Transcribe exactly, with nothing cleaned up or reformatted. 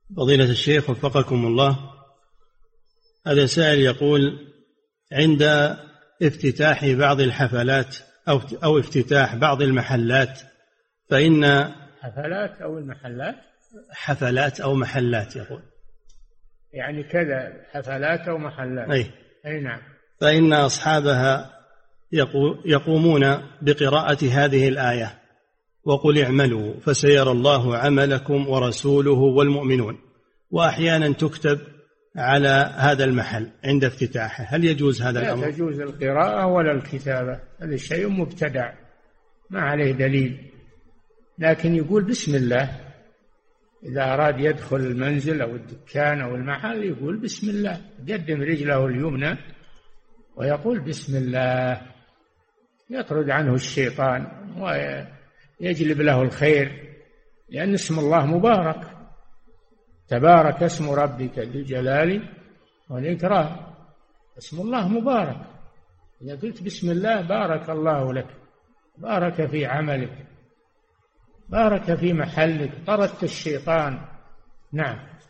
فضيلة الشيخ وفقكم الله، هذا سائل يقول: عند افتتاح بعض الحفلات أو أو افتتاح بعض المحلات فإن حفلات أو المحلات حفلات أو محلات يقول يعني كذا حفلات أو محلات أي, أي نعم، فإن أصحابها يقومون بقراءة هذه الآية: وقل اعملوا فسيرى الله عملكم ورسوله والمؤمنون، وأحيانا تكتب على هذا المحل عند افتتاحه، هل يجوز هذا لا الأمر؟ لا تجوز القراءة ولا الكتابة، هذا شيء مبتدع ما عليه دليل، لكن يقول بسم الله إذا أراد يدخل المنزل أو الدكان أو المحل، يقول بسم الله، يقدم رجله اليمنى ويقول بسم الله، يطرد عنه الشيطان ويجلب له الخير، لأن اسم الله مبارك، تبارك اسم ربك ذي الجلال والإكرام، اسم الله مبارك، إذا قلت بسم الله بارك الله لك، بارك في عملك، بارك في محلك، طردت الشيطان. نعم.